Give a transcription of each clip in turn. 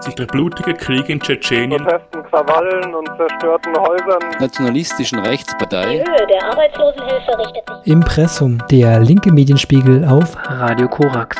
sich der blutige Krieg in Tschetschenien, Protesten, Krawallen und zerstörten Häusern, nationalistischen Rechtspartei. Die Höhe der Arbeitslosenhilfe richtet sich. Impressum, der linke Medienspiegel auf Radio Korax.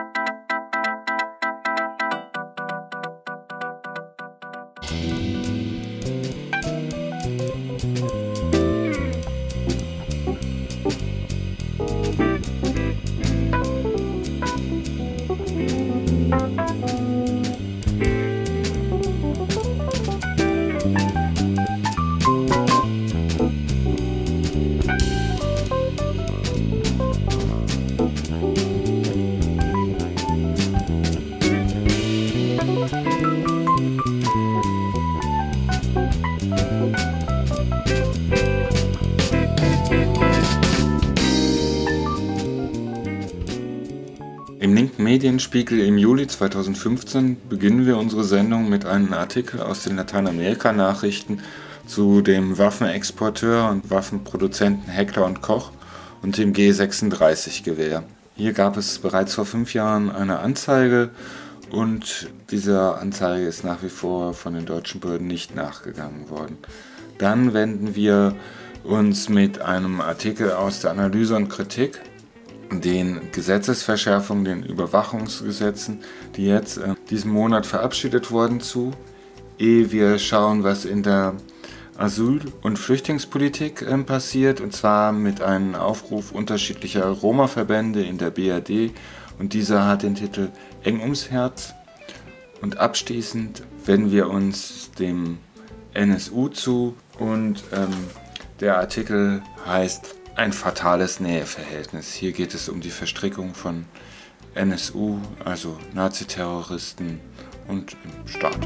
Im linken Medienspiegel im Juli 2015 beginnen wir unsere Sendung mit einem Artikel aus den Lateinamerika-Nachrichten zu dem Waffenexporteur und Waffenproduzenten Heckler & Koch und dem G36-Gewehr. Hier gab es bereits vor 5 Jahren eine Anzeige und dieser Anzeige ist nach wie vor von den deutschen Behörden nicht nachgegangen worden. Dann wenden wir uns mit einem Artikel aus der Analyse und Kritik den Gesetzesverschärfungen, den Überwachungsgesetzen, die jetzt diesen Monat verabschiedet wurden, zu. Ehe wir schauen, was in der Asyl- und Flüchtlingspolitik passiert, und zwar mit einem Aufruf unterschiedlicher Roma-Verbände in der BRD, und dieser hat den Titel Eng ums Herz. Und abschließend wenden wir uns dem NSU zu und der Artikel heißt Ein fatales Näheverhältnis. Hier geht es um die Verstrickung von NSU, also Naziterroristen, und im Staat.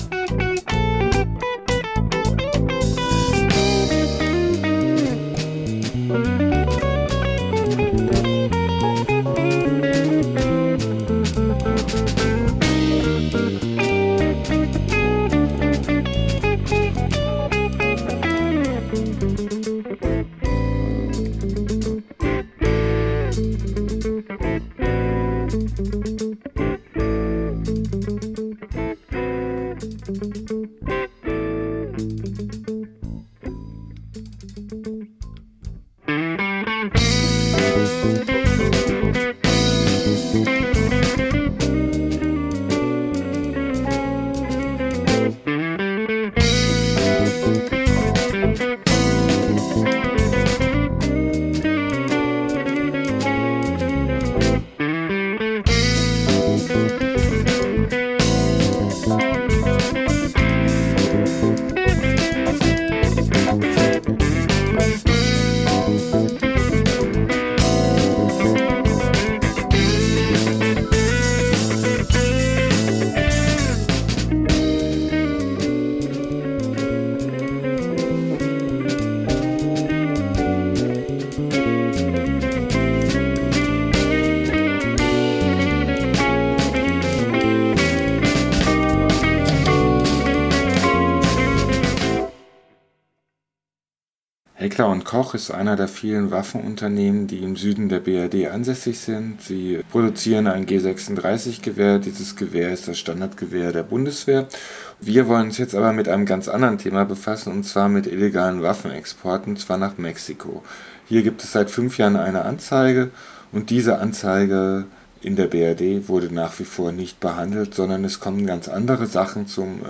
Heckler & Koch ist einer der vielen Waffenunternehmen, die im Süden der BRD ansässig sind. Sie produzieren ein G36-Gewehr. Dieses Gewehr ist das Standardgewehr der Bundeswehr. Wir wollen uns jetzt aber mit einem ganz anderen Thema befassen, und zwar mit illegalen Waffenexporten, und zwar nach Mexiko. Hier gibt es seit 5 Jahren eine Anzeige, und diese Anzeige in der BRD wurde nach wie vor nicht behandelt, sondern es kommen ganz andere Sachen zum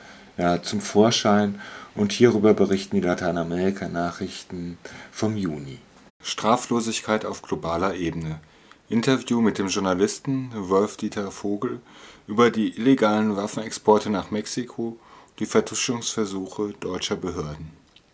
Vorschein. Und hierüber berichten die Lateinamerika-Nachrichten vom Juni. Straflosigkeit auf globaler Ebene. Interview mit dem Journalisten Wolf-Dieter Vogel über die illegalen Waffenexporte nach Mexiko, die Vertuschungsversuche deutscher Behörden.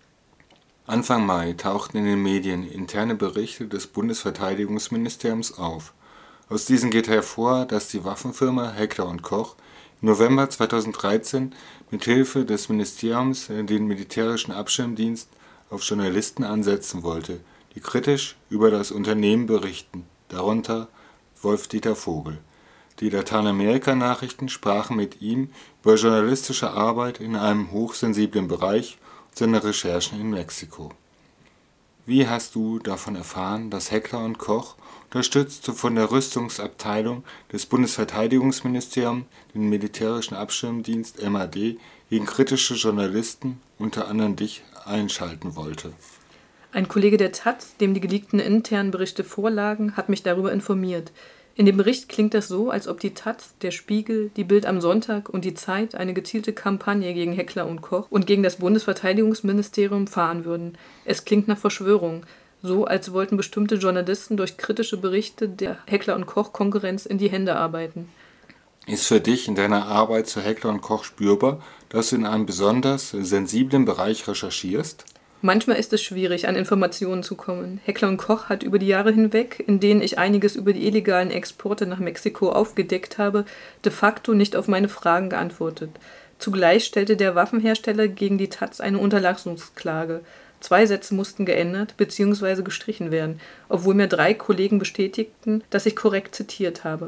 Anfang Mai tauchten in den Medien interne Berichte des Bundesverteidigungsministeriums auf. Aus diesen geht hervor, dass die Waffenfirma Heckler & Koch im November 2013 mit Hilfe des Ministeriums den militärischen Abschirmdienst auf Journalisten ansetzen wollte, die kritisch über das Unternehmen berichten, darunter Wolf-Dieter Vogel. Die Lateinamerika-Nachrichten sprachen mit ihm über journalistische Arbeit in einem hochsensiblen Bereich und seine Recherchen in Mexiko. Wie hast du davon erfahren, dass Heckler & Koch unterstützt von der Rüstungsabteilung des Bundesverteidigungsministeriums den militärischen Abschirmdienst MAD gegen kritische Journalisten, unter anderem dich, einschalten wollte. Ein Kollege der taz, dem die geleakten internen Berichte vorlagen, hat mich darüber informiert. In dem Bericht klingt das so, als ob die taz, der Spiegel, die Bild am Sonntag und die Zeit eine gezielte Kampagne gegen Heckler und Koch und gegen das Bundesverteidigungsministerium fahren würden. Es klingt nach Verschwörung, so als wollten bestimmte Journalisten durch kritische Berichte der Heckler und Koch-Konkurrenz in die Hände arbeiten. Ist für dich in deiner Arbeit zu Heckler und Koch spürbar, dass du in einem besonders sensiblen Bereich recherchierst? Manchmal ist es schwierig, an Informationen zu kommen. Heckler und Koch hat über die Jahre hinweg, in denen ich einiges über die illegalen Exporte nach Mexiko aufgedeckt habe, de facto nicht auf meine Fragen geantwortet. Zugleich stellte der Waffenhersteller gegen die taz eine Unterlassungsklage. 2 Sätze mussten geändert bzw. gestrichen werden, obwohl mir 3 Kollegen bestätigten, dass ich korrekt zitiert habe.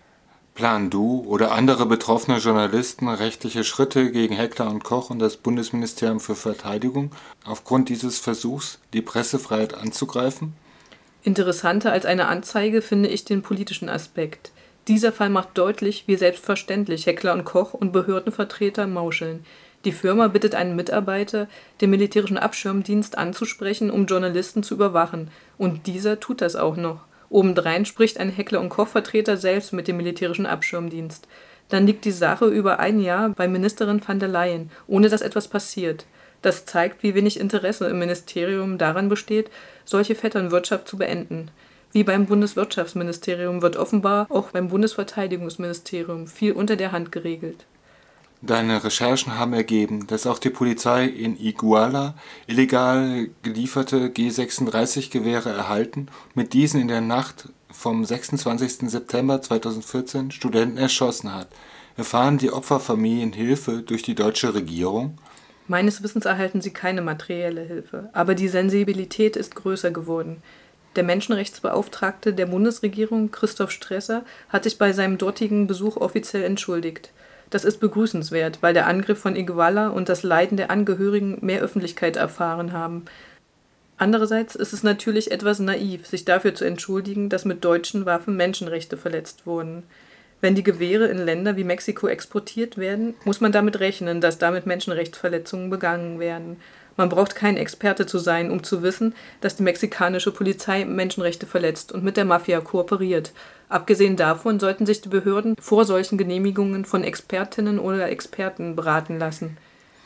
Planen du oder andere betroffene Journalisten rechtliche Schritte gegen Heckler und Koch und das Bundesministerium für Verteidigung aufgrund dieses Versuchs, die Pressefreiheit anzugreifen? Interessanter als eine Anzeige finde ich den politischen Aspekt. Dieser Fall macht deutlich, wie selbstverständlich Heckler und Koch und Behördenvertreter mauscheln. Die Firma bittet einen Mitarbeiter, den militärischen Abschirmdienst anzusprechen, um Journalisten zu überwachen. Und dieser tut das auch noch. Obendrein spricht ein Heckler- und Koch-Vertreter selbst mit dem militärischen Abschirmdienst. Dann liegt die Sache über ein Jahr bei Ministerin van der Leyen, ohne dass etwas passiert. Das zeigt, wie wenig Interesse im Ministerium daran besteht, solche Vetternwirtschaft zu beenden. Wie beim Bundeswirtschaftsministerium wird offenbar auch beim Bundesverteidigungsministerium viel unter der Hand geregelt. Deine Recherchen haben ergeben, dass auch die Polizei in Iguala illegal gelieferte G36-Gewehre erhalten und mit diesen in der Nacht vom 26. September 2014 Studenten erschossen hat. Erfahren die Opferfamilien Hilfe durch die deutsche Regierung? Meines Wissens erhalten sie keine materielle Hilfe, aber die Sensibilität ist größer geworden. Der Menschenrechtsbeauftragte der Bundesregierung, Christoph Stresser, hat sich bei seinem dortigen Besuch offiziell entschuldigt. Das ist begrüßenswert, weil der Angriff von Iguala und das Leiden der Angehörigen mehr Öffentlichkeit erfahren haben. Andererseits ist es natürlich etwas naiv, sich dafür zu entschuldigen, dass mit deutschen Waffen Menschenrechte verletzt wurden. Wenn die Gewehre in Länder wie Mexiko exportiert werden, muss man damit rechnen, dass damit Menschenrechtsverletzungen begangen werden. Man braucht kein Experte zu sein, um zu wissen, dass die mexikanische Polizei Menschenrechte verletzt und mit der Mafia kooperiert. Abgesehen davon sollten sich die Behörden vor solchen Genehmigungen von Expertinnen oder Experten beraten lassen.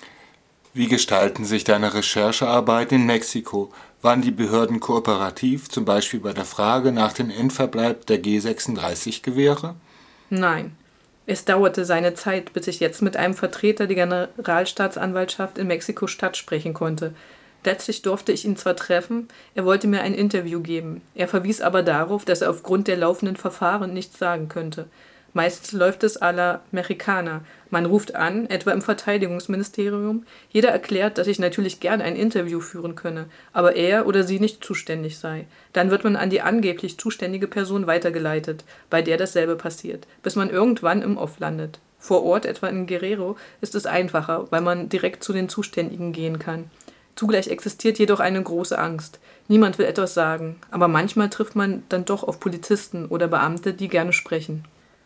Wie gestalten sich deine Recherchearbeit in Mexiko? Waren die Behörden kooperativ, zum Beispiel bei der Frage nach dem Endverbleib der G36-Gewehre? Nein. Es dauerte seine Zeit, bis ich jetzt mit einem Vertreter der Generalstaatsanwaltschaft in Mexiko-Stadt sprechen konnte. Letztlich durfte ich ihn zwar treffen, er wollte mir ein Interview geben. Er verwies aber darauf, dass er aufgrund der laufenden Verfahren nichts sagen könnte. Meistens läuft es à la Mexicana. Man ruft an, etwa im Verteidigungsministerium. Jeder erklärt, dass ich natürlich gern ein Interview führen könne, aber er oder sie nicht zuständig sei. Dann wird man an die angeblich zuständige Person weitergeleitet, bei der dasselbe passiert, bis man irgendwann im Off landet. Vor Ort, etwa in Guerrero, ist es einfacher, weil man direkt zu den Zuständigen gehen kann. Zugleich existiert jedoch eine große Angst. Niemand will etwas sagen, aber manchmal trifft man dann doch auf Polizisten oder Beamte, die gerne sprechen.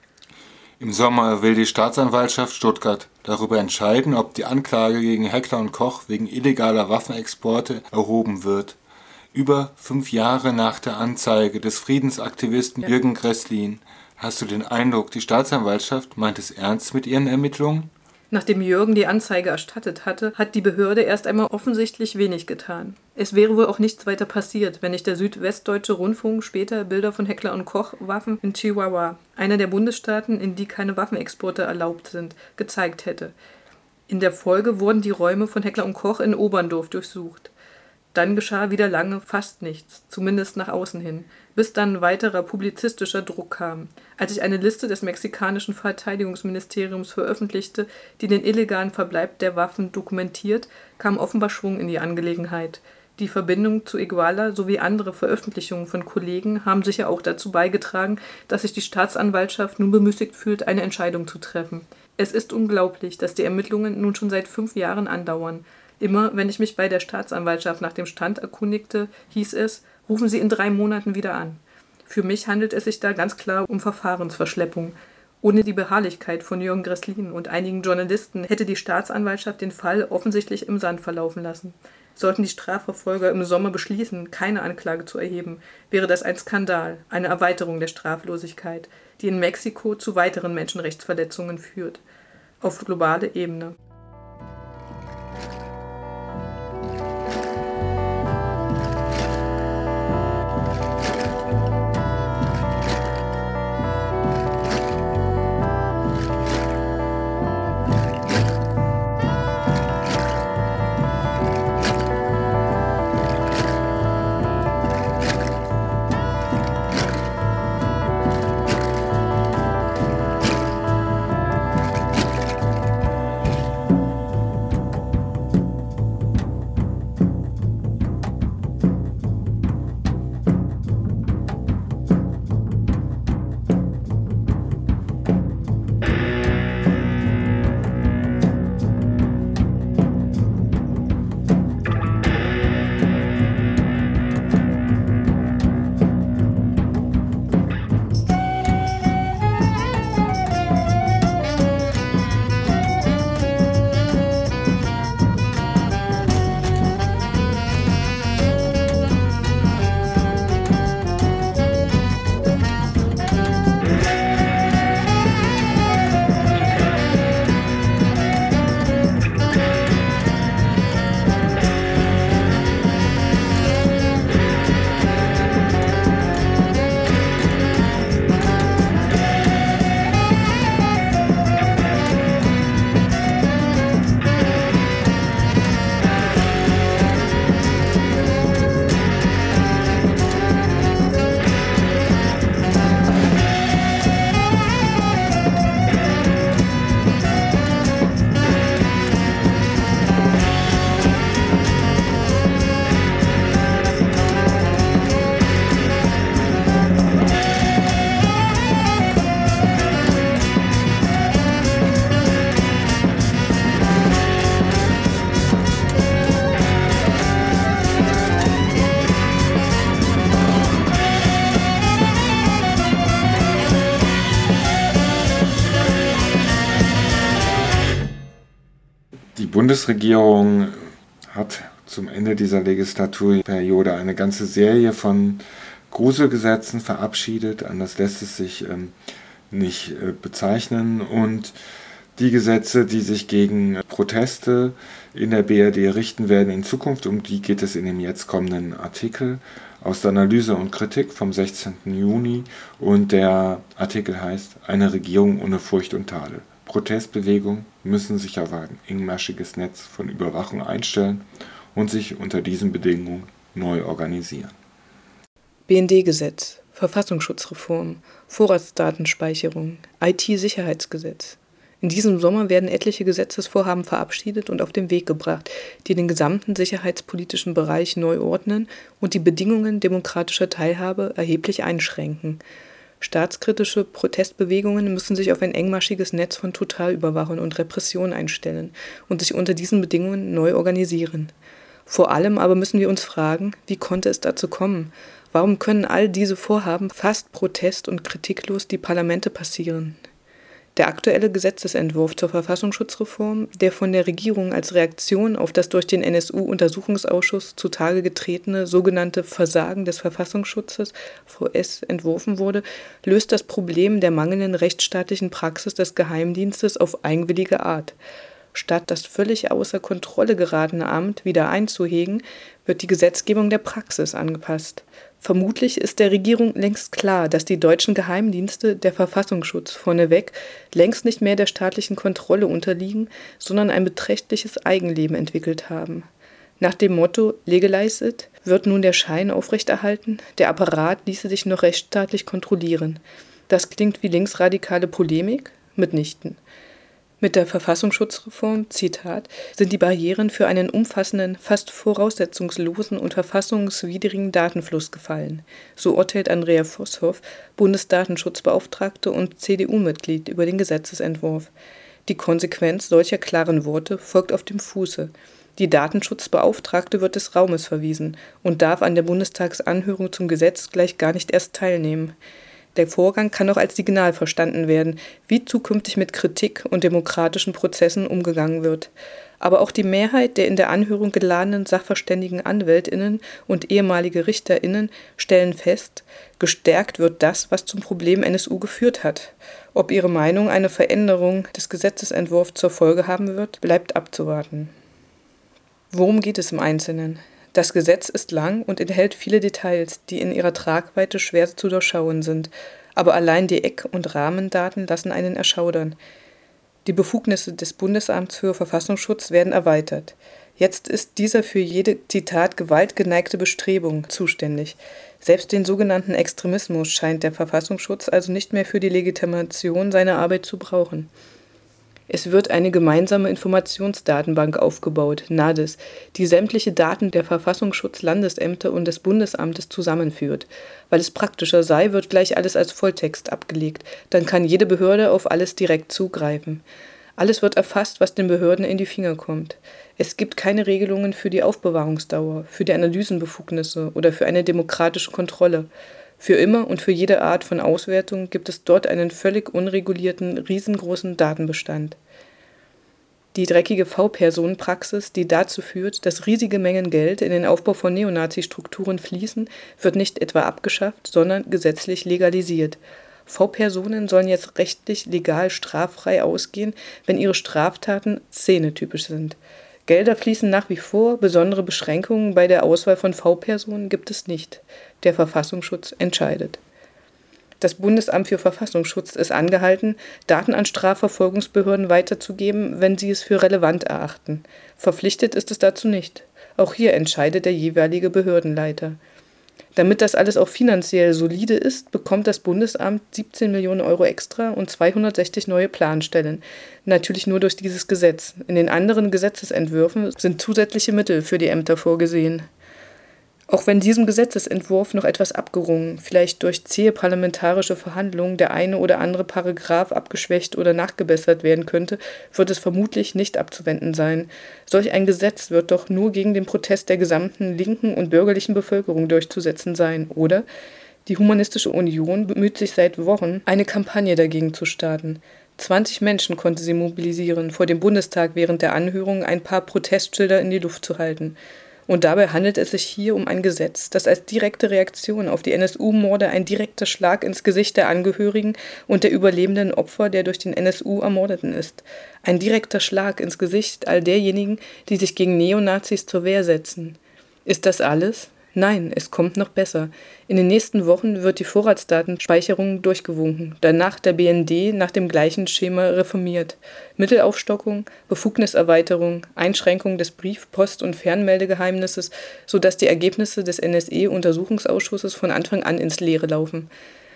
Im Sommer will die Staatsanwaltschaft Stuttgart darüber entscheiden, ob die Anklage gegen Heckler und Koch wegen illegaler Waffenexporte erhoben wird. Über 5 Jahre nach der Anzeige des Friedensaktivisten Jürgen Gresslin. Hast du den Eindruck, die Staatsanwaltschaft meint es ernst mit ihren Ermittlungen? Nachdem Jürgen die Anzeige erstattet hatte, hat die Behörde erst einmal offensichtlich wenig getan. Es wäre wohl auch nichts weiter passiert, wenn nicht der Südwestdeutsche Rundfunk später Bilder von Heckler und Koch Waffen in Chihuahua, einer der Bundesstaaten, in die keine Waffenexporte erlaubt sind, gezeigt hätte. In der Folge wurden die Räume von Heckler und Koch in Oberndorf durchsucht. Dann geschah wieder lange fast nichts, zumindest nach außen hin, bis dann weiterer publizistischer Druck kam. Als ich eine Liste des mexikanischen Verteidigungsministeriums veröffentlichte, die den illegalen Verbleib der Waffen dokumentiert, kam offenbar Schwung in die Angelegenheit. Die Verbindung zu Iguala sowie andere Veröffentlichungen von Kollegen haben sicher auch dazu beigetragen, dass sich die Staatsanwaltschaft nun bemüßigt fühlt, eine Entscheidung zu treffen. Es ist unglaublich, dass die Ermittlungen nun schon seit 5 Jahren andauern. Immer, wenn ich mich bei der Staatsanwaltschaft nach dem Stand erkundigte, hieß es, rufen Sie in 3 Monaten wieder an. Für mich handelt es sich da ganz klar um Verfahrensverschleppung. Ohne die Beharrlichkeit von Jürgen Gresslin und einigen Journalisten hätte die Staatsanwaltschaft den Fall offensichtlich im Sand verlaufen lassen. Sollten die Strafverfolger im Sommer beschließen, keine Anklage zu erheben, wäre das ein Skandal, eine Erweiterung der Straflosigkeit, die in Mexiko zu weiteren Menschenrechtsverletzungen führt, auf globale Ebene. Die Bundesregierung hat zum Ende dieser Legislaturperiode eine ganze Serie von Gruselgesetzen verabschiedet. Anders lässt es sich nicht bezeichnen. Und die Gesetze, die sich gegen Proteste in der BRD richten werden in Zukunft, um die geht es in dem jetzt kommenden Artikel aus der Analyse und Kritik vom 16. Juni. Und der Artikel heißt Eine Regierung ohne Furcht und Tadel. Protestbewegungen müssen sich auf ein engmaschiges Netz von Überwachung einstellen und sich unter diesen Bedingungen neu organisieren. BND-Gesetz, Verfassungsschutzreform, Vorratsdatenspeicherung, IT-Sicherheitsgesetz. In diesem Sommer werden etliche Gesetzesvorhaben verabschiedet und auf den Weg gebracht, die den gesamten sicherheitspolitischen Bereich neu ordnen und die Bedingungen demokratischer Teilhabe erheblich einschränken. Staatskritische Protestbewegungen müssen sich auf ein engmaschiges Netz von Totalüberwachung und Repression einstellen und sich unter diesen Bedingungen neu organisieren. Vor allem aber müssen wir uns fragen, wie konnte es dazu kommen? Warum können all diese Vorhaben fast protest- und kritiklos die Parlamente passieren? Der aktuelle Gesetzesentwurf zur Verfassungsschutzreform, der von der Regierung als Reaktion auf das durch den NSU-Untersuchungsausschuss zutage getretene sogenannte Versagen des Verfassungsschutzes (VS) entworfen wurde, löst das Problem der mangelnden rechtsstaatlichen Praxis des Geheimdienstes auf eigenwillige Art. Statt das völlig außer Kontrolle geratene Amt wieder einzuhegen, wird die Gesetzgebung der Praxis angepasst. Vermutlich ist der Regierung längst klar, dass die deutschen Geheimdienste, der Verfassungsschutz vorneweg, längst nicht mehr der staatlichen Kontrolle unterliegen, sondern ein beträchtliches Eigenleben entwickelt haben. Nach dem Motto „Legalize it“ wird nun der Schein aufrechterhalten, der Apparat ließe sich noch rechtsstaatlich kontrollieren. Das klingt wie linksradikale Polemik? Mitnichten. Mit der Verfassungsschutzreform, Zitat, sind die Barrieren für einen umfassenden, fast voraussetzungslosen und verfassungswidrigen Datenfluss gefallen. So urteilt Andrea Vosshoff, Bundesdatenschutzbeauftragte und CDU-Mitglied, über den Gesetzesentwurf. Die Konsequenz solcher klaren Worte folgt auf dem Fuße. Die Datenschutzbeauftragte wird des Raumes verwiesen und darf an der Bundestagsanhörung zum Gesetz gleich gar nicht erst teilnehmen. Der Vorgang kann auch als Signal verstanden werden, wie zukünftig mit Kritik und demokratischen Prozessen umgegangen wird. Aber auch die Mehrheit der in der Anhörung geladenen sachverständigen AnwältInnen und ehemalige RichterInnen stellen fest, gestärkt wird das, was zum Problem NSU geführt hat. Ob ihre Meinung eine Veränderung des Gesetzesentwurfs zur Folge haben wird, bleibt abzuwarten. Worum geht es im Einzelnen? Das Gesetz ist lang und enthält viele Details, die in ihrer Tragweite schwer zu durchschauen sind, aber allein die Eck- und Rahmendaten lassen einen erschaudern. Die Befugnisse des Bundesamts für Verfassungsschutz werden erweitert. Jetzt ist dieser für jede, Zitat, gewaltgeneigte Bestrebung zuständig. Selbst den sogenannten Extremismus scheint der Verfassungsschutz also nicht mehr für die Legitimation seiner Arbeit zu brauchen. Es wird eine gemeinsame Informationsdatenbank aufgebaut, NADIS, die sämtliche Daten der Verfassungsschutzlandesämter und des Bundesamtes zusammenführt. Weil es praktischer sei, wird gleich alles als Volltext abgelegt. Dann kann jede Behörde auf alles direkt zugreifen. Alles wird erfasst, was den Behörden in die Finger kommt. Es gibt keine Regelungen für die Aufbewahrungsdauer, für die Analysenbefugnisse oder für eine demokratische Kontrolle. Für immer und für jede Art von Auswertung gibt es dort einen völlig unregulierten, riesengroßen Datenbestand. Die dreckige V-Personen-Praxis, die dazu führt, dass riesige Mengen Geld in den Aufbau von Neonazi-Strukturen fließen, wird nicht etwa abgeschafft, sondern gesetzlich legalisiert. V-Personen sollen jetzt rechtlich legal straffrei ausgehen, wenn ihre Straftaten szenetypisch sind. Gelder fließen nach wie vor, besondere Beschränkungen bei der Auswahl von V-Personen gibt es nicht. Der Verfassungsschutz entscheidet. Das Bundesamt für Verfassungsschutz ist angehalten, Daten an Strafverfolgungsbehörden weiterzugeben, wenn sie es für relevant erachten. Verpflichtet ist es dazu nicht. Auch hier entscheidet der jeweilige Behördenleiter. Damit das alles auch finanziell solide ist, bekommt das Bundesamt 17 Millionen Euro extra und 260 neue Planstellen. Natürlich nur durch dieses Gesetz. In den anderen Gesetzesentwürfen sind zusätzliche Mittel für die Ämter vorgesehen. Auch wenn diesem Gesetzesentwurf noch etwas abgerungen, vielleicht durch zähe parlamentarische Verhandlungen der eine oder andere Paragraph abgeschwächt oder nachgebessert werden könnte, wird es vermutlich nicht abzuwenden sein. Solch ein Gesetz wird doch nur gegen den Protest der gesamten linken und bürgerlichen Bevölkerung durchzusetzen sein, oder? Die Humanistische Union bemüht sich seit Wochen, eine Kampagne dagegen zu starten. 20 Menschen konnte sie mobilisieren, vor dem Bundestag während der Anhörung ein paar Protestschilder in die Luft zu halten. Und dabei handelt es sich hier um ein Gesetz, das als direkte Reaktion auf die NSU-Morde ein direkter Schlag ins Gesicht der Angehörigen und der überlebenden Opfer der durch den NSU Ermordeten ist. Ein direkter Schlag ins Gesicht all derjenigen, die sich gegen Neonazis zur Wehr setzen. Ist das alles? Nein, es kommt noch besser. In den nächsten Wochen wird die Vorratsdatenspeicherung durchgewunken, danach der BND nach dem gleichen Schema reformiert. Mittelaufstockung, Befugniserweiterung, Einschränkung des Brief-, Post- und Fernmeldegeheimnisses, sodass die Ergebnisse des NSE-Untersuchungsausschusses von Anfang an ins Leere laufen.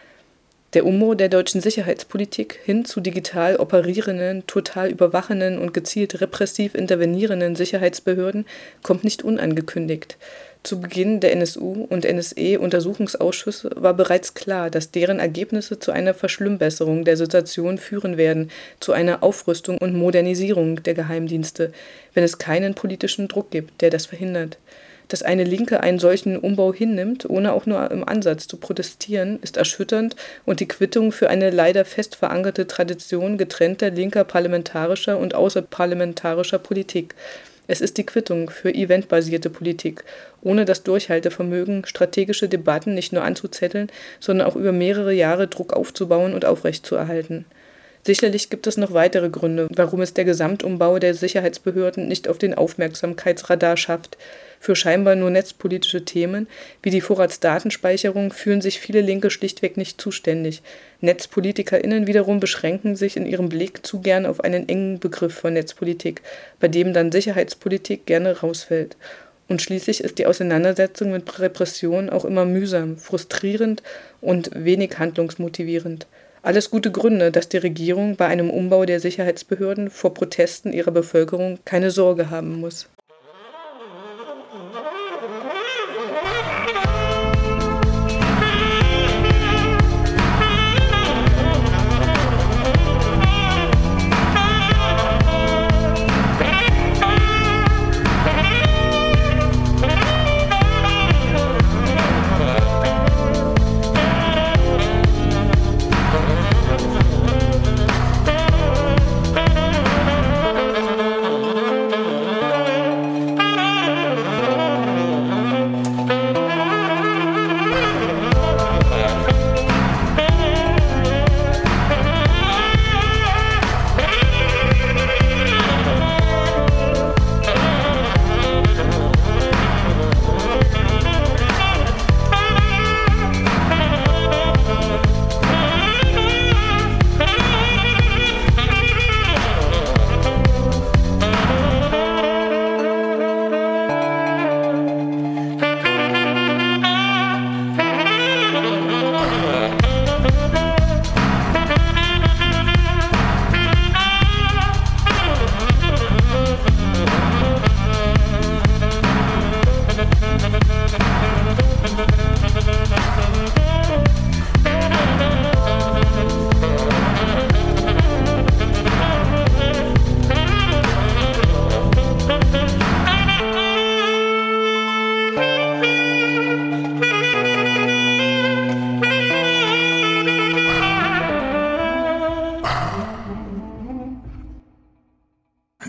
Der Umbau der deutschen Sicherheitspolitik hin zu digital operierenden, total überwachenden und gezielt repressiv intervenierenden Sicherheitsbehörden kommt nicht unangekündigt. Zu Beginn der NSU- und NSE-Untersuchungsausschüsse war bereits klar, dass deren Ergebnisse zu einer Verschlimmbesserung der Situation führen werden, zu einer Aufrüstung und Modernisierung der Geheimdienste, wenn es keinen politischen Druck gibt, der das verhindert. Dass eine Linke einen solchen Umbau hinnimmt, ohne auch nur im Ansatz zu protestieren, ist erschütternd und die Quittung für eine leider fest verankerte Tradition getrennter linker parlamentarischer und außerparlamentarischer Politik. Es ist die Quittung für eventbasierte Politik, ohne das Durchhaltevermögen, strategische Debatten nicht nur anzuzetteln, sondern auch über mehrere Jahre Druck aufzubauen und aufrechtzuerhalten. Sicherlich gibt es noch weitere Gründe, warum es der Gesamtumbau der Sicherheitsbehörden nicht auf den Aufmerksamkeitsradar schafft. Für scheinbar nur netzpolitische Themen wie die Vorratsdatenspeicherung fühlen sich viele Linke schlichtweg nicht zuständig. NetzpolitikerInnen wiederum beschränken sich in ihrem Blick zu gern auf einen engen Begriff von Netzpolitik, bei dem dann Sicherheitspolitik gerne rausfällt. Und schließlich ist die Auseinandersetzung mit Repression auch immer mühsam, frustrierend und wenig handlungsmotivierend. Alles gute Gründe, dass die Regierung bei einem Umbau der Sicherheitsbehörden vor Protesten ihrer Bevölkerung keine Sorge haben muss.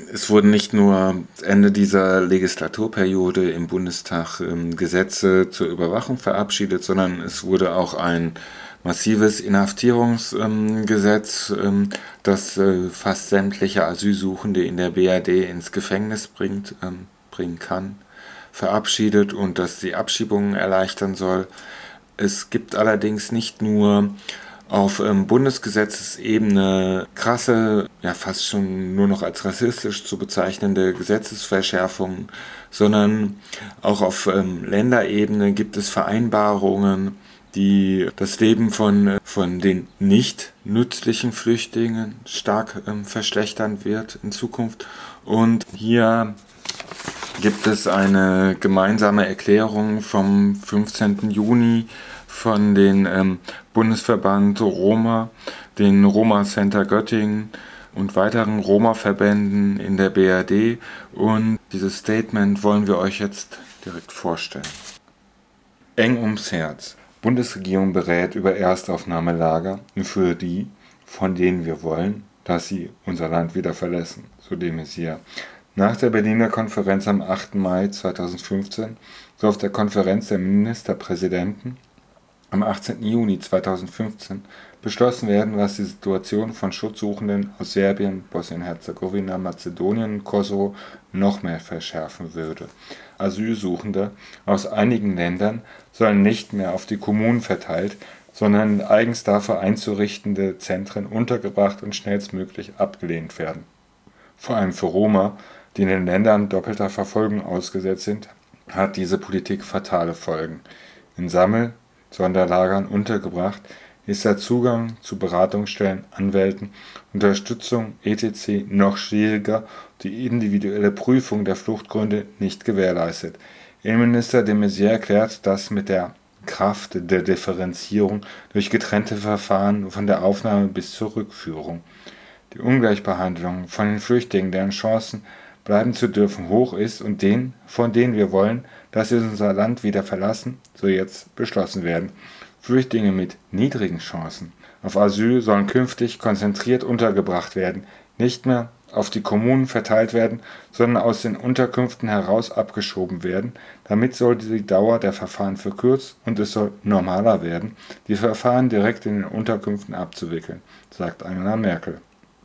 Es wurden nicht nur Ende dieser Legislaturperiode im Bundestag Gesetze zur Überwachung verabschiedet, sondern es wurde auch ein massives Inhaftierungsgesetz, das fast sämtliche Asylsuchende in der BRD ins Gefängnis bringen kann, verabschiedet und das die Abschiebungen erleichtern soll. Es gibt allerdings nicht nur auf Bundesgesetzesebene krasse, ja fast schon nur noch als rassistisch zu bezeichnende Gesetzesverschärfungen, sondern auch auf Länderebene gibt es Vereinbarungen, die das Leben von den nicht nützlichen Flüchtlingen stark verschlechtern wird in Zukunft. Und hier gibt es eine gemeinsame Erklärung vom 15. Juni von den Bundesverband Roma, den Roma Center Göttingen und weiteren Roma-Verbänden in der BRD. Und dieses Statement wollen wir euch jetzt direkt vorstellen. Eng ums Herz. Bundesregierung berät über Erstaufnahmelager für die, von denen wir wollen, dass sie unser Land wieder verlassen, so de Maizière. Nach der Berliner Konferenz am 8. Mai 2015 soll auf der Konferenz der Ministerpräsidenten am 18. Juni 2015 beschlossen werden, was die Situation von Schutzsuchenden aus Serbien, Bosnien-Herzegowina, Mazedonien und Kosovo noch mehr verschärfen würde. Asylsuchende aus einigen Ländern sollen nicht mehr auf die Kommunen verteilt, sondern in eigens dafür einzurichtende Zentren untergebracht und schnellstmöglich abgelehnt werden. Vor allem für Roma, die in den Ländern doppelter Verfolgung ausgesetzt sind, hat diese Politik fatale Folgen. In Sonderlagern untergebracht ist der Zugang zu Beratungsstellen, Anwälten, Unterstützung etc. noch schwieriger, die individuelle Prüfung der Fluchtgründe nicht gewährleistet. Innenminister de Maizière erklärt das mit der Kraft der Differenzierung durch getrennte Verfahren von der Aufnahme bis zur Rückführung. Die Ungleichbehandlung von den Flüchtlingen, deren Chancen bleiben zu dürfen, hoch ist und denen, von denen wir wollen, dass sie unser Land wieder verlassen, soll jetzt beschlossen werden. Flüchtlinge mit niedrigen Chancen auf Asyl sollen künftig konzentriert untergebracht werden, nicht mehr auf die Kommunen verteilt werden, sondern aus den Unterkünften heraus abgeschoben werden. Damit soll die Dauer der Verfahren verkürzt und es soll normaler werden, die Verfahren direkt in den Unterkünften abzuwickeln, sagt Angela Merkel.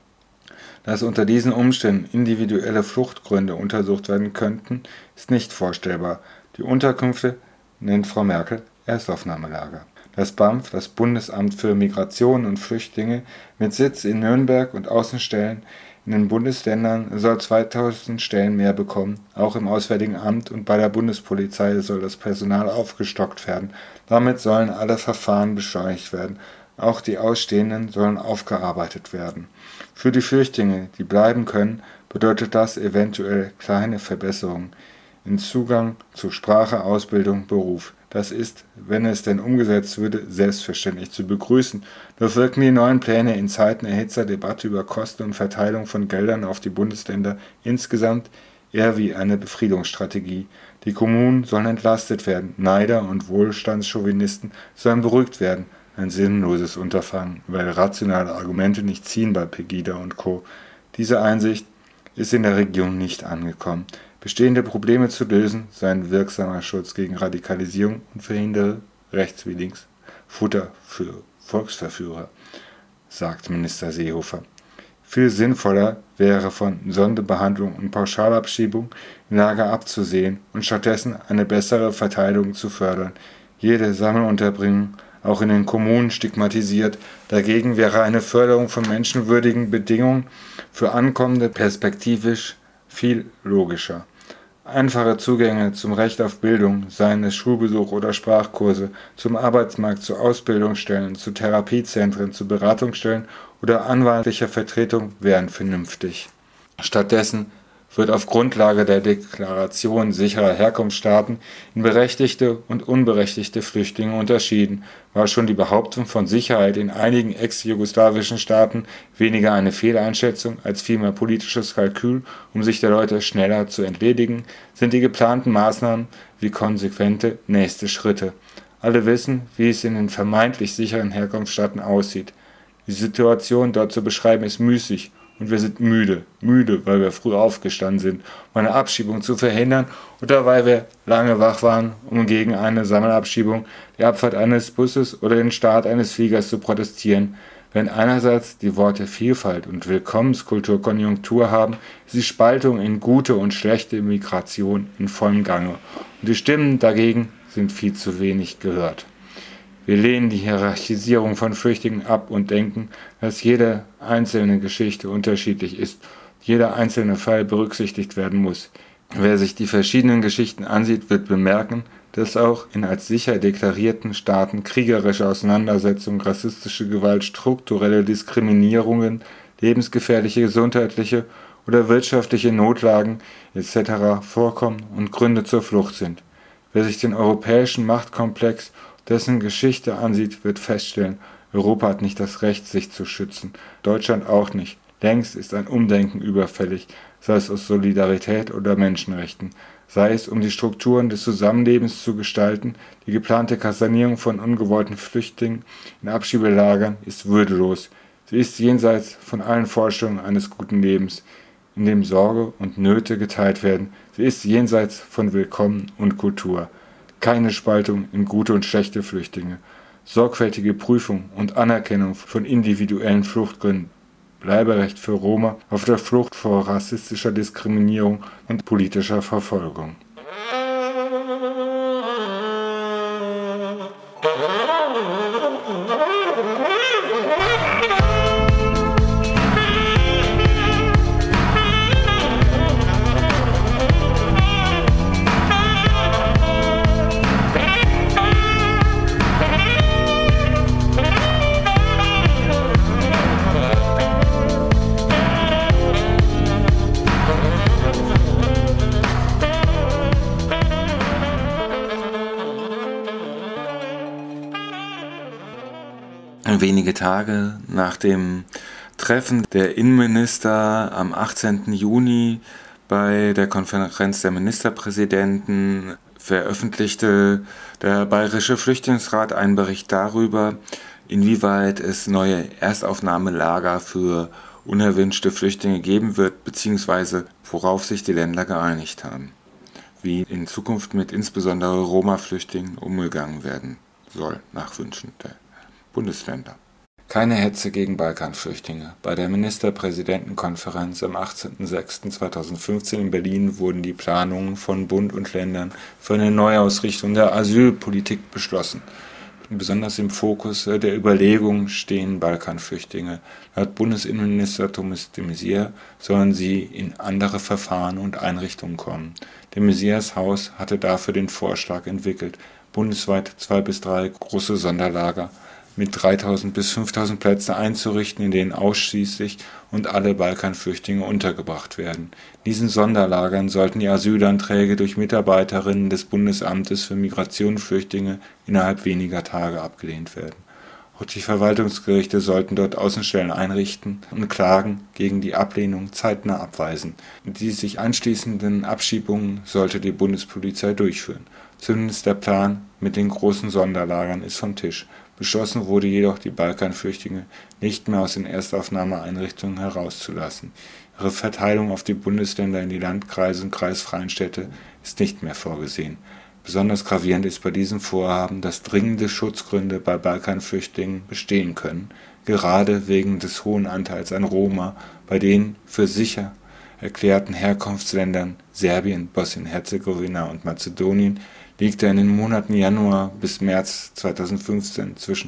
Dass unter diesen Umständen individuelle Fluchtgründe untersucht werden könnten, ist nicht vorstellbar. Die Unterkünfte nennt Frau Merkel Erstaufnahmelager. Das BAMF, das Bundesamt für Migration und Flüchtlinge, mit Sitz in Nürnberg und Außenstellen in den Bundesländern, soll 2000 Stellen mehr bekommen. Auch im Auswärtigen Amt und bei der Bundespolizei soll das Personal aufgestockt werden. Damit sollen alle Verfahren beschleunigt werden. Auch die Ausstehenden sollen aufgearbeitet werden. Für die Flüchtlinge, die bleiben können, bedeutet das eventuell kleine Verbesserungen im Zugang zu Sprache, Ausbildung, Beruf. Das ist, wenn es denn umgesetzt würde, selbstverständlich zu begrüßen. Doch wirken die neuen Pläne in Zeiten erhitzter Debatte über Kosten und Verteilung von Geldern auf die Bundesländer insgesamt eher wie eine Befriedungsstrategie. Die Kommunen sollen entlastet werden, Neider und Wohlstandschauvinisten sollen beruhigt werden. Ein sinnloses Unterfangen, weil rationale Argumente nicht ziehen bei Pegida und Co. Diese Einsicht ist in der Regierung nicht angekommen. Bestehende Probleme zu lösen sei ein wirksamer Schutz gegen Radikalisierung und verhindere rechts wie links Futter für Volksverführer, sagt Minister Seehofer. Viel sinnvoller wäre von Sonderbehandlung und Pauschalabschiebung im Lager abzusehen und stattdessen eine bessere Verteilung zu fördern. Jede Sammelunterbringung auch in den Kommunen stigmatisiert. Dagegen wäre eine Förderung von menschenwürdigen Bedingungen für Ankommende perspektivisch viel logischer. Einfache Zugänge zum Recht auf Bildung, seien es Schulbesuch oder Sprachkurse, zum Arbeitsmarkt, zu Ausbildungsstellen, zu Therapiezentren, zu Beratungsstellen oder anwaltlicher Vertretung wären vernünftig. Stattdessen wird auf Grundlage der Deklaration sicherer Herkunftsstaaten in berechtigte und unberechtigte Flüchtlinge unterschieden. War schon die Behauptung von Sicherheit in einigen ex-jugoslawischen Staaten weniger eine Fehleinschätzung als vielmehr politisches Kalkül, um sich der Leute schneller zu entledigen, sind die geplanten Maßnahmen wie konsequente nächste Schritte. Alle wissen, wie es in den vermeintlich sicheren Herkunftsstaaten aussieht. Die Situation dort zu beschreiben ist müßig Und wir sind müde, weil wir früh aufgestanden sind, um eine Abschiebung zu verhindern oder weil wir lange wach waren, um gegen eine Sammelabschiebung, die Abfahrt eines Busses oder den Start eines Fliegers zu protestieren. Wenn einerseits die Worte Vielfalt und Willkommenskultur Konjunktur haben, ist die Spaltung in gute und schlechte Migration in vollem Gange. Und die Stimmen dagegen sind viel zu wenig gehört. Wir lehnen die Hierarchisierung von Flüchtlingen ab und denken, dass jede einzelne Geschichte unterschiedlich ist, jeder einzelne Fall berücksichtigt werden muss. Wer sich die verschiedenen Geschichten ansieht, wird bemerken, dass auch in als sicher deklarierten Staaten kriegerische Auseinandersetzungen, rassistische Gewalt, strukturelle Diskriminierungen, lebensgefährliche gesundheitliche oder wirtschaftliche Notlagen etc. vorkommen und Gründe zur Flucht sind. Wer sich den europäischen Machtkomplex, dessen Geschichte ansieht, wird feststellen, Europa hat nicht das Recht, sich zu schützen, Deutschland auch nicht. Längst ist ein Umdenken überfällig, sei es aus Solidarität oder Menschenrechten, sei es um die Strukturen des Zusammenlebens zu gestalten. Die geplante Kasernierung von ungewollten Flüchtlingen in Abschiebelagern ist würdelos. Sie ist jenseits von allen Vorstellungen eines guten Lebens, in dem Sorge und Nöte geteilt werden. Sie ist jenseits von Willkommen und Kultur. Keine Spaltung in gute und schlechte Flüchtlinge. Sorgfältige Prüfung und Anerkennung von individuellen Fluchtgründen. Bleiberecht für Roma auf der Flucht vor rassistischer Diskriminierung und politischer Verfolgung. Wenige Tage nach dem Treffen der Innenminister am 18. Juni bei der Konferenz der Ministerpräsidenten veröffentlichte der Bayerische Flüchtlingsrat einen Bericht darüber, inwieweit es neue Erstaufnahmelager für unerwünschte Flüchtlinge geben wird, beziehungsweise worauf sich die Länder geeinigt haben, wie in Zukunft mit insbesondere Roma-Flüchtlingen umgegangen werden soll, nach Wünschen der Bundesländer. Keine Hetze gegen Balkanflüchtlinge. Bei der Ministerpräsidentenkonferenz am 18.06.2015 in Berlin wurden die Planungen von Bund und Ländern für eine Neuausrichtung der Asylpolitik beschlossen. Besonders im Fokus der Überlegungen stehen Balkanflüchtlinge. Laut Bundesinnenminister Thomas de Maizière sollen sie in andere Verfahren und Einrichtungen kommen. De Maizières Haus hatte dafür den Vorschlag entwickelt, bundesweit 2 bis 3 große Sonderlager mit 3.000 bis 5.000 Plätzen einzurichten, in denen ausschließlich und alle Balkanflüchtlinge untergebracht werden. In diesen Sonderlagern sollten die Asylanträge durch Mitarbeiterinnen des Bundesamtes für Migration und Flüchtlinge innerhalb weniger Tage abgelehnt werden. Auch die Verwaltungsgerichte sollten dort Außenstellen einrichten und Klagen gegen die Ablehnung zeitnah abweisen. Die sich anschließenden Abschiebungen sollte die Bundespolizei durchführen. Zumindest der Plan mit den großen Sonderlagern ist vom Tisch. Beschlossen wurde jedoch, die Balkanflüchtlinge nicht mehr aus den Erstaufnahmeeinrichtungen herauszulassen. Ihre Verteilung auf die Bundesländer in die Landkreise und kreisfreien Städte ist nicht mehr vorgesehen. Besonders gravierend ist bei diesem Vorhaben, dass dringende Schutzgründe bei Balkanflüchtlingen bestehen können, gerade wegen des hohen Anteils an Roma bei den für sicher erklärten Herkunftsländern Serbien, Bosnien-Herzegowina und Mazedonien liegt er in den Monaten Januar bis März 2015 zwischen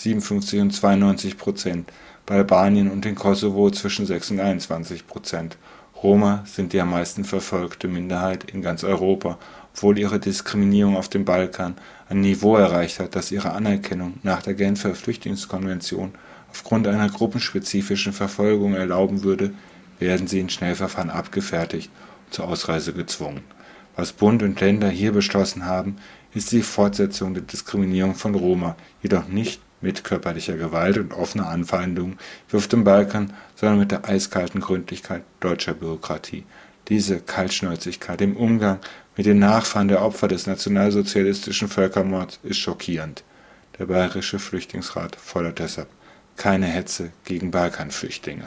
57 und 92%, bei Albanien und dem Kosovo zwischen 6 und 21%. Roma sind die am meisten verfolgte Minderheit in ganz Europa, obwohl ihre Diskriminierung auf dem Balkan ein Niveau erreicht hat, das ihre Anerkennung nach der Genfer Flüchtlingskonvention aufgrund einer gruppenspezifischen Verfolgung erlauben würde, werden sie in Schnellverfahren abgefertigt und zur Ausreise gezwungen. Was Bund und Länder hier beschlossen haben, ist die Fortsetzung der Diskriminierung von Roma, jedoch nicht mit körperlicher Gewalt und offener Anfeindung wie auf dem Balkan, sondern mit der eiskalten Gründlichkeit deutscher Bürokratie. Diese Kaltschnäuzigkeit im Umgang mit den Nachfahren der Opfer des nationalsozialistischen Völkermords ist schockierend. Der Bayerische Flüchtlingsrat fordert deshalb keine Hetze gegen Balkanflüchtlinge.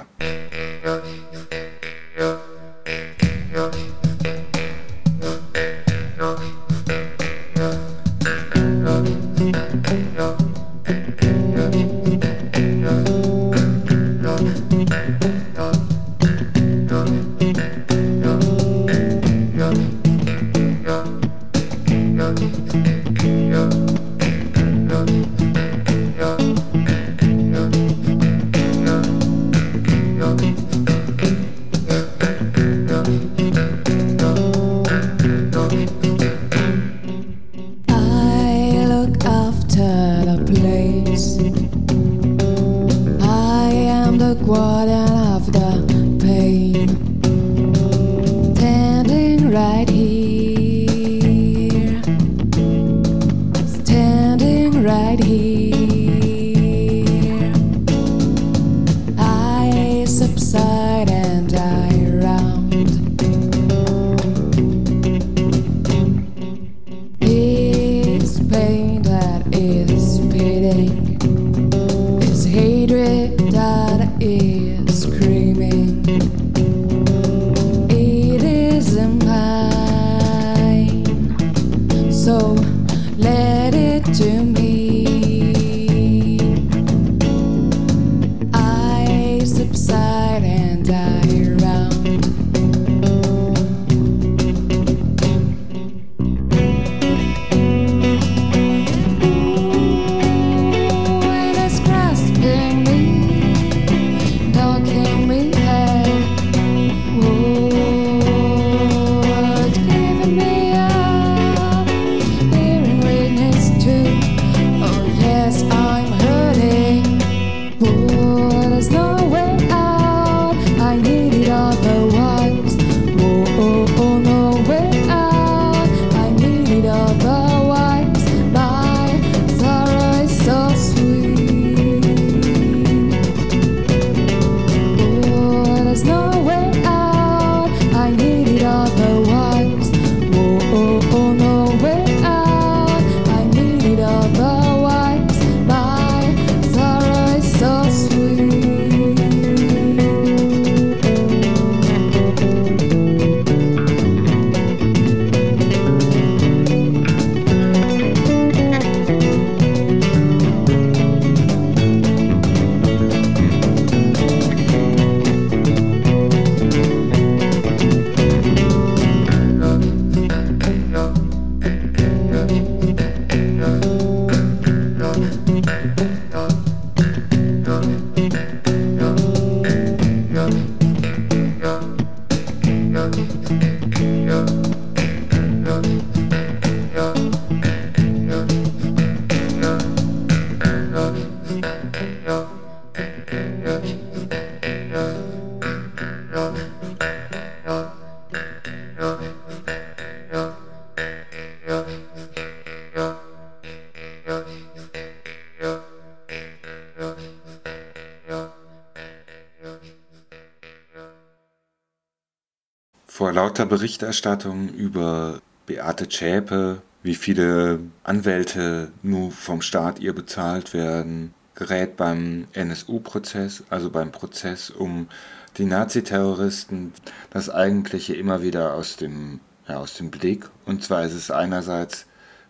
Vor lauter Berichterstattung über Beate Zschäpe, wie viele Anwälte nur vom Staat ihr bezahlt werden, gerät beim NSU-Prozess, also beim Prozess um die Naziterroristen, das Eigentliche immer wieder aus dem Blick. Und zwar ist es einerseits,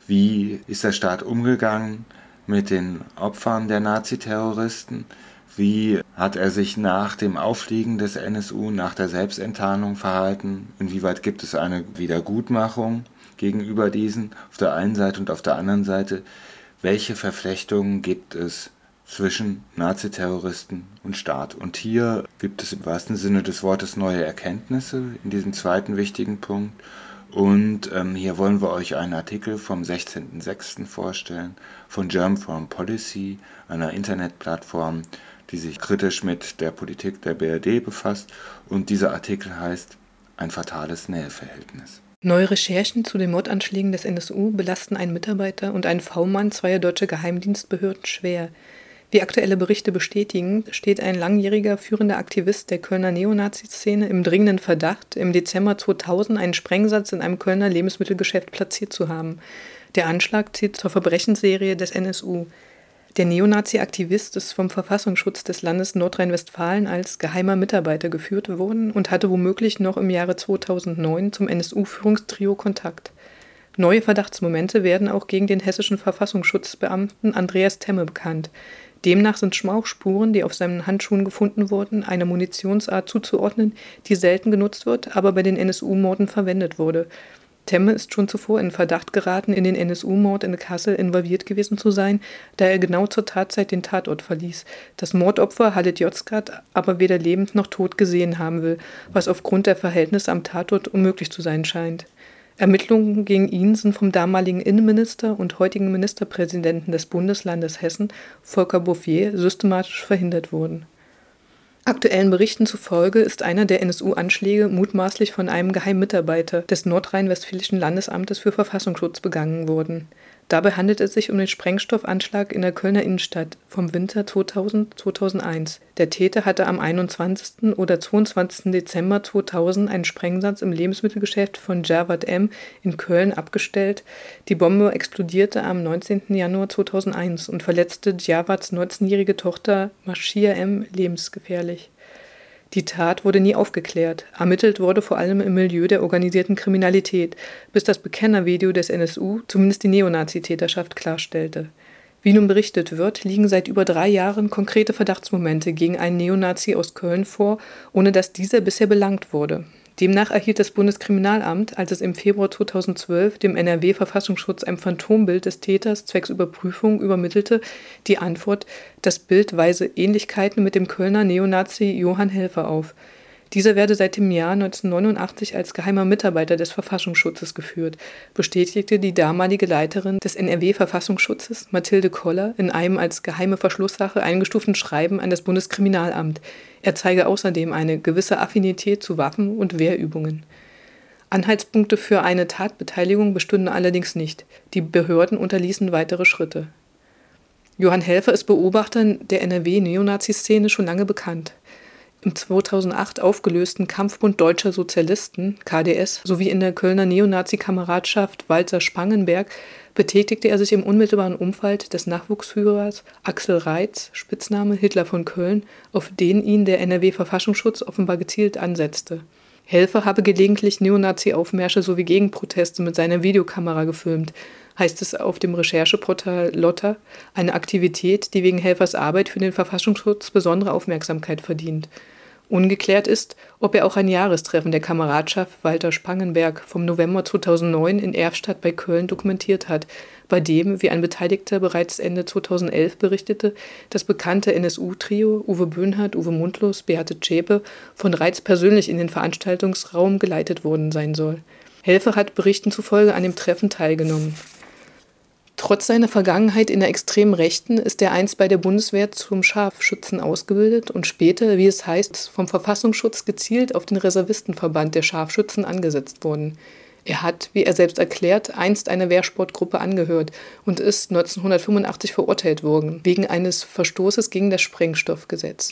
wie ist der Staat umgegangen mit den Opfern der Naziterroristen? Wie hat er sich nach dem Auffliegen des NSU, nach der Selbstenttarnung verhalten? Inwieweit gibt es eine Wiedergutmachung gegenüber diesen auf der einen Seite und auf der anderen Seite? Welche Verflechtungen gibt es zwischen Naziterroristen und Staat? Und hier gibt es im wahrsten Sinne des Wortes neue Erkenntnisse in diesem zweiten wichtigen Punkt. Und hier wollen wir euch einen Artikel vom 16.06. vorstellen von German Foreign Policy, einer Internetplattform, die sich kritisch mit der Politik der BRD befasst. Und dieser Artikel heißt Ein fatales Näheverhältnis. Neue Recherchen zu den Mordanschlägen des NSU belasten einen Mitarbeiter und einen V-Mann zweier deutscher Geheimdienstbehörden schwer. Wie aktuelle Berichte bestätigen, steht ein langjähriger führender Aktivist der Kölner Neonazi-Szene im dringenden Verdacht, im Dezember 2000 einen Sprengsatz in einem Kölner Lebensmittelgeschäft platziert zu haben. Der Anschlag zählt zur Verbrechensserie des NSU. Der Neonazi-Aktivist ist vom Verfassungsschutz des Landes Nordrhein-Westfalen als geheimer Mitarbeiter geführt worden und hatte womöglich noch im Jahre 2009 zum NSU-Führungstrio Kontakt. Neue Verdachtsmomente werden auch gegen den hessischen Verfassungsschutzbeamten Andreas Temme bekannt. Demnach sind Schmauchspuren, die auf seinen Handschuhen gefunden wurden, einer Munitionsart zuzuordnen, die selten genutzt wird, aber bei den NSU-Morden verwendet wurde. Temme ist schon zuvor in Verdacht geraten, in den NSU-Mord in Kassel involviert gewesen zu sein, da er genau zur Tatzeit den Tatort verließ. Das Mordopfer Halit Yozgat aber weder lebend noch tot gesehen haben will, was aufgrund der Verhältnisse am Tatort unmöglich zu sein scheint. Ermittlungen gegen ihn sind vom damaligen Innenminister und heutigen Ministerpräsidenten des Bundeslandes Hessen, Volker Bouffier, systematisch verhindert worden. Aktuellen Berichten zufolge ist einer der NSU-Anschläge mutmaßlich von einem Geheimmitarbeiter des Nordrhein-Westfälischen Landesamtes für Verfassungsschutz begangen worden. Dabei handelt es sich um den Sprengstoffanschlag in der Kölner Innenstadt vom Winter 2000/2001. Der Täter hatte am 21. oder 22. Dezember 2000 einen Sprengsatz im Lebensmittelgeschäft von Jawad M. in Köln abgestellt. Die Bombe explodierte am 19. Januar 2001 und verletzte Jawads 19-jährige Tochter Mashia M. lebensgefährlich. Die Tat wurde nie aufgeklärt. Ermittelt wurde vor allem im Milieu der organisierten Kriminalität, bis das Bekennervideo des NSU zumindest die Neonazi-Täterschaft klarstellte. Wie nun berichtet wird, liegen seit über 3 Jahren konkrete Verdachtsmomente gegen einen Neonazi aus Köln vor, ohne dass dieser bisher belangt wurde. Demnach erhielt das Bundeskriminalamt, als es im Februar 2012 dem NRW-Verfassungsschutz ein Phantombild des Täters zwecks Überprüfung übermittelte, die Antwort: Das Bild weise Ähnlichkeiten mit dem Kölner Neonazi Johann Helfer auf. Dieser werde seit dem Jahr 1989 als geheimer Mitarbeiter des Verfassungsschutzes geführt, bestätigte die damalige Leiterin des NRW-Verfassungsschutzes, Mathilde Koller, in einem als geheime Verschlusssache eingestuften Schreiben an das Bundeskriminalamt. Er zeige außerdem eine gewisse Affinität zu Waffen- und Wehrübungen. Anhaltspunkte für eine Tatbeteiligung bestünden allerdings nicht. Die Behörden unterließen weitere Schritte. Johann Helfer ist Beobachtern der NRW-Neonazi-Szene schon lange bekannt. Im 2008 aufgelösten Kampfbund Deutscher Sozialisten, KdS, sowie in der Kölner Neonazi-Kameradschaft Walser-Spangenberg betätigte er sich im unmittelbaren Umfeld des Nachwuchsführers Axel Reitz, Spitzname Hitler von Köln, auf den ihn der NRW-Verfassungsschutz offenbar gezielt ansetzte. Helfer habe gelegentlich Neonazi-Aufmärsche sowie Gegenproteste mit seiner Videokamera gefilmt, heißt es auf dem Rechercheportal Lotta, eine Aktivität, die wegen Helfers Arbeit für den Verfassungsschutz besondere Aufmerksamkeit verdient. Ungeklärt ist, ob er auch ein Jahrestreffen der Kameradschaft Walter Spangenberg vom November 2009 in Erfstadt bei Köln dokumentiert hat, bei dem, wie ein Beteiligter bereits Ende 2011 berichtete, das bekannte NSU-Trio Uwe Böhnhardt, Uwe Mundlos, Beate Zschäpe von Reitz persönlich in den Veranstaltungsraum geleitet worden sein soll. Helfer hat Berichten zufolge an dem Treffen teilgenommen. Trotz seiner Vergangenheit in der extremen Rechten ist er einst bei der Bundeswehr zum Scharfschützen ausgebildet und später, wie es heißt, vom Verfassungsschutz gezielt auf den Reservistenverband der Scharfschützen angesetzt worden. Er hat, wie er selbst erklärt, einst einer Wehrsportgruppe angehört und ist 1985 verurteilt worden, wegen eines Verstoßes gegen das Sprengstoffgesetz.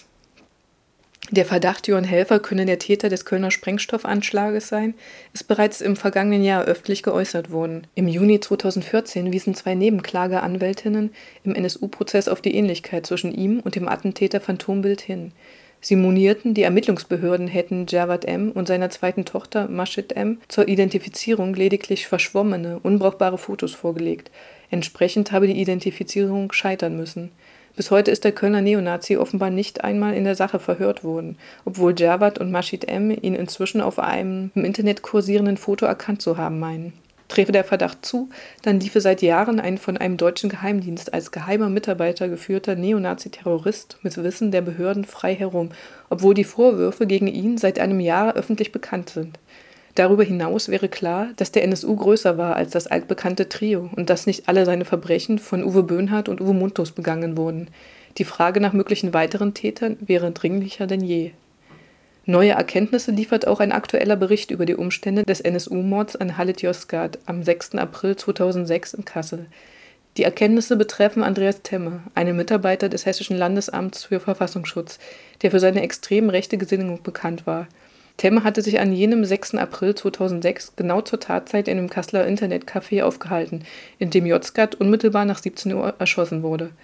Der Verdacht, Johann Helfer könne der Täter des Kölner Sprengstoffanschlages sein, ist bereits im vergangenen Jahr öffentlich geäußert worden. Im Juni 2014 wiesen 2 Nebenklageanwältinnen im NSU-Prozess auf die Ähnlichkeit zwischen ihm und dem Attentäter Phantombild hin. Sie monierten, die Ermittlungsbehörden hätten Jawad M. und seiner zweiten Tochter Mashid M. zur Identifizierung lediglich verschwommene, unbrauchbare Fotos vorgelegt. Entsprechend habe die Identifizierung scheitern müssen. Bis heute ist der Kölner Neonazi offenbar nicht einmal in der Sache verhört worden, obwohl Jawad und Mashid M. ihn inzwischen auf einem im Internet kursierenden Foto erkannt zu haben meinen. Träfe der Verdacht zu, dann liefe seit Jahren ein von einem deutschen Geheimdienst als geheimer Mitarbeiter geführter Neonazi-Terrorist mit Wissen der Behörden frei herum, obwohl die Vorwürfe gegen ihn seit einem Jahr öffentlich bekannt sind. Darüber hinaus wäre klar, dass der NSU größer war als das altbekannte Trio und dass nicht alle seine Verbrechen von Uwe Böhnhardt und Uwe Mundlos begangen wurden. Die Frage nach möglichen weiteren Tätern wäre dringlicher denn je. Neue Erkenntnisse liefert auch ein aktueller Bericht über die Umstände des NSU-Mords an Halit Yozgat am 6. April 2006 in Kassel. Die Erkenntnisse betreffen Andreas Temme, einen Mitarbeiter des Hessischen Landesamts für Verfassungsschutz, der für seine extrem rechte Gesinnung bekannt war. Temme hatte sich an jenem 6. April 2006 genau zur Tatzeit in einem Kasseler Internetcafé aufgehalten, in dem Yozgat unmittelbar nach 17 Uhr erschossen wurde.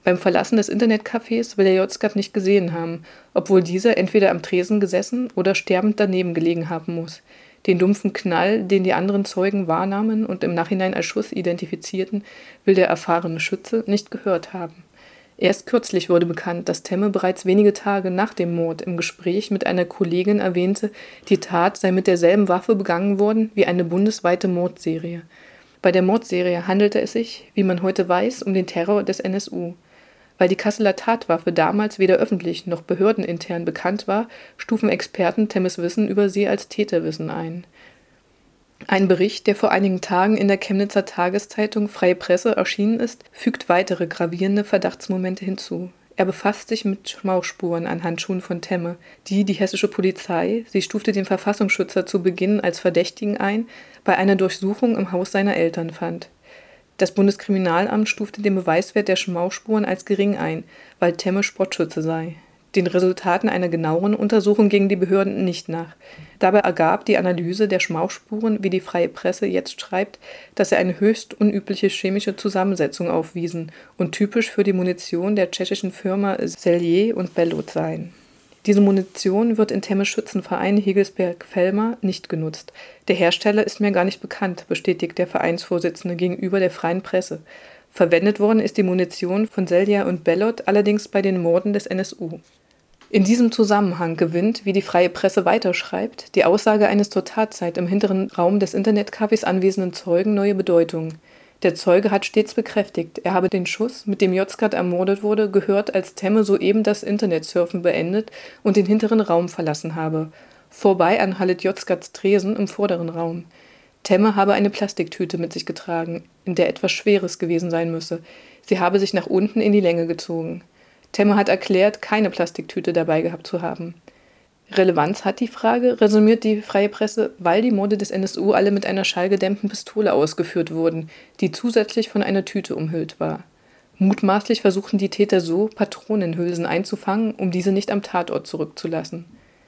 Beim Verlassen des Internetcafés will er Yozgat nicht gesehen haben, obwohl dieser entweder am Tresen gesessen oder sterbend daneben gelegen haben muss. Den dumpfen Knall, den die anderen Zeugen wahrnahmen und im Nachhinein als Schuss identifizierten, will der erfahrene Schütze nicht gehört haben. Erst kürzlich wurde bekannt, dass Temme bereits wenige Tage nach dem Mord im Gespräch mit einer Kollegin erwähnte, die Tat sei mit derselben Waffe begangen worden wie eine bundesweite Mordserie. Bei der Mordserie handelte es sich, wie man heute weiß, um den Terror des NSU. Weil die Kasseler Tatwaffe damals weder öffentlich noch behördenintern bekannt war, stufen Experten Temmes Wissen über sie als Täterwissen ein. Ein Bericht, der vor einigen Tagen in der Chemnitzer Tageszeitung Freie Presse erschienen ist, fügt weitere gravierende Verdachtsmomente hinzu. Er befasst sich mit Schmauchspuren an Handschuhen von Temme, die hessische Polizei, sie stufte den Verfassungsschützer zu Beginn als Verdächtigen ein, bei einer Durchsuchung im Haus seiner Eltern fand. Das Bundeskriminalamt stufte den Beweiswert der Schmauchspuren als gering ein, weil Temme Sportschütze sei. Den Resultaten einer genaueren Untersuchung gingen die Behörden nicht nach. Dabei ergab die Analyse der Schmauchspuren, wie die Freie Presse jetzt schreibt, dass sie eine höchst unübliche chemische Zusammensetzung aufwiesen und typisch für die Munition der tschechischen Firma Sellier und Bellot seien. Diese Munition wird in Temmes Schützenverein Hegelsberg-Velmer nicht genutzt. Der Hersteller ist mir gar nicht bekannt, bestätigt der Vereinsvorsitzende gegenüber der Freien Presse. Verwendet worden ist die Munition von Sellier und Bellot allerdings bei den Morden des NSU. In diesem Zusammenhang gewinnt, wie die Freie Presse weiterschreibt, die Aussage eines zur Tatzeit im hinteren Raum des Internetcafés anwesenden Zeugen neue Bedeutung. Der Zeuge hat stets bekräftigt, er habe den Schuss, mit dem Yozgat ermordet wurde, gehört, als Temme soeben das Internetsurfen beendet und den hinteren Raum verlassen habe. Vorbei an Halit Yozgats Tresen im vorderen Raum. Temme habe eine Plastiktüte mit sich getragen, in der etwas Schweres gewesen sein müsse. Sie habe sich nach unten in die Länge gezogen. Temme hat erklärt, keine Plastiktüte dabei gehabt zu haben. Relevanz hat die Frage, resümiert die Freie Presse, weil die Morde des NSU alle mit einer schallgedämmten Pistole ausgeführt wurden, die zusätzlich von einer Tüte umhüllt war. Mutmaßlich versuchten die Täter so, Patronenhülsen einzufangen, um diese nicht am Tatort zurückzulassen.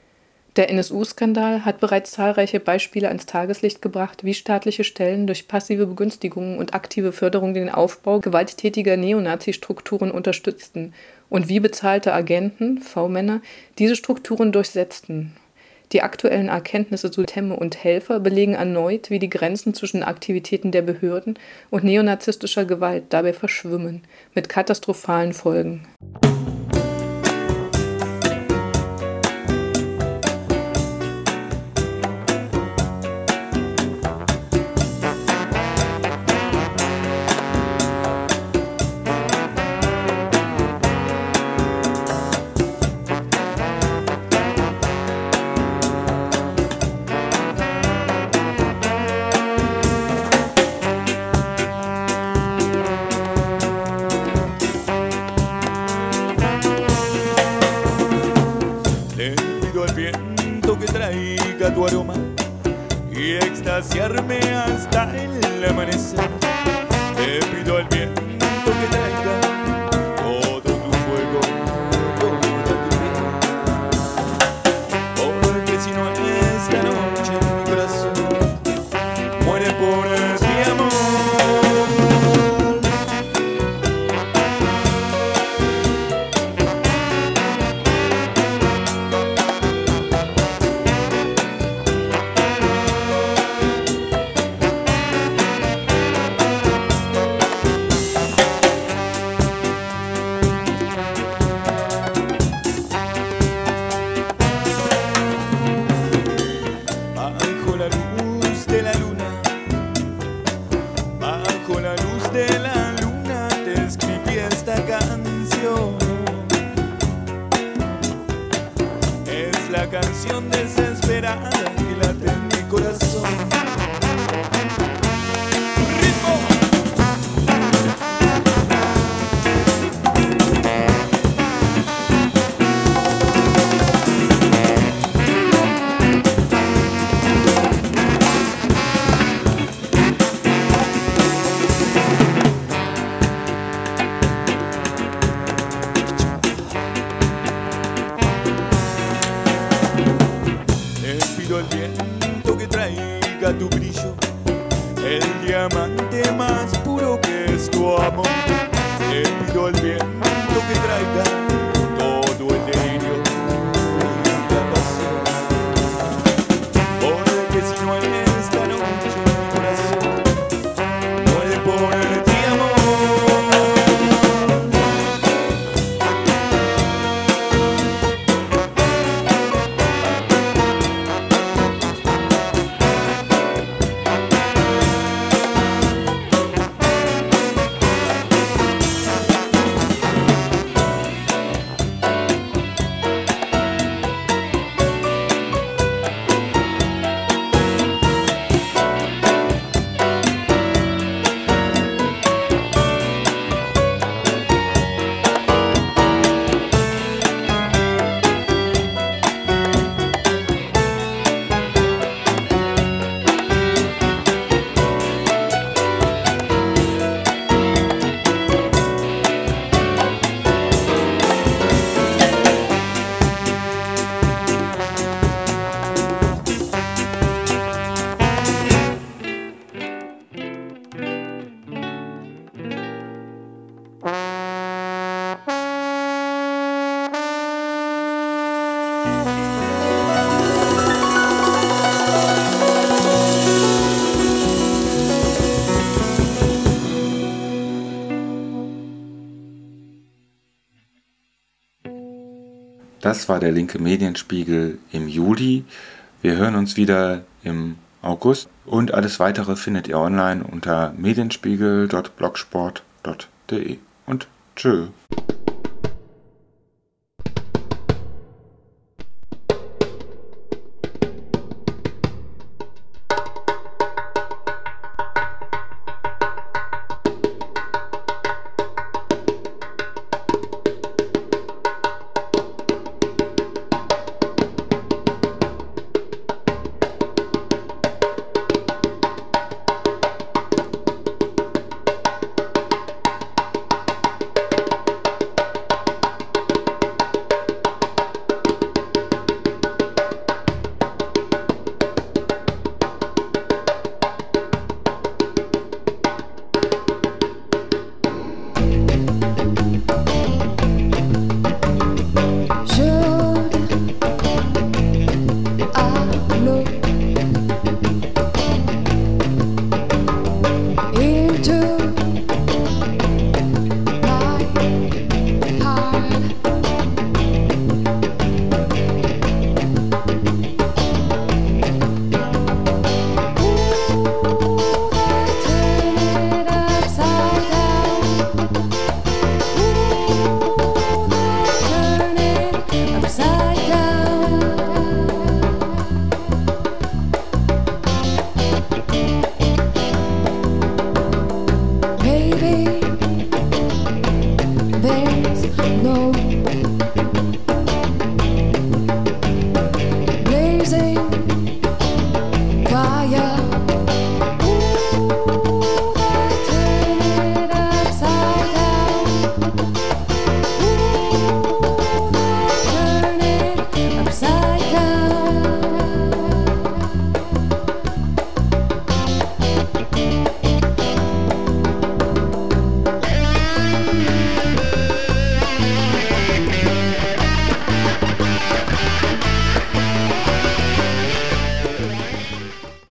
Der NSU-Skandal hat bereits zahlreiche Beispiele ans Tageslicht gebracht, wie staatliche Stellen durch passive Begünstigungen und aktive Förderung den Aufbau gewalttätiger Neonazi-Strukturen unterstützten und wie bezahlte Agenten, V-Männer, diese Strukturen durchsetzten. Die aktuellen Erkenntnisse zu Temme und Helfer belegen erneut, wie die Grenzen zwischen Aktivitäten der Behörden und neonazistischer Gewalt dabei verschwimmen, mit katastrophalen Folgen. Tu aroma y extasiarme hasta el amanecer. Te pido al viento que traiga todo tu fuego, toda tu piel. Porque si no esta noche mi corazón muere por ti, amor. Canción desesperada que late en mi corazón. ¡Ritmo! El viento que traiga tu brillo, el diamante más puro que es tu amor. Te pido el viento que traiga todo el delirio y la pasión. Porque si no esta noche mi corazón muere por ti, amor. Das war der linke Medienspiegel im Juli. Wir hören uns wieder im August und alles weitere findet ihr online unter medienspiegel.blogsport.de und tschö.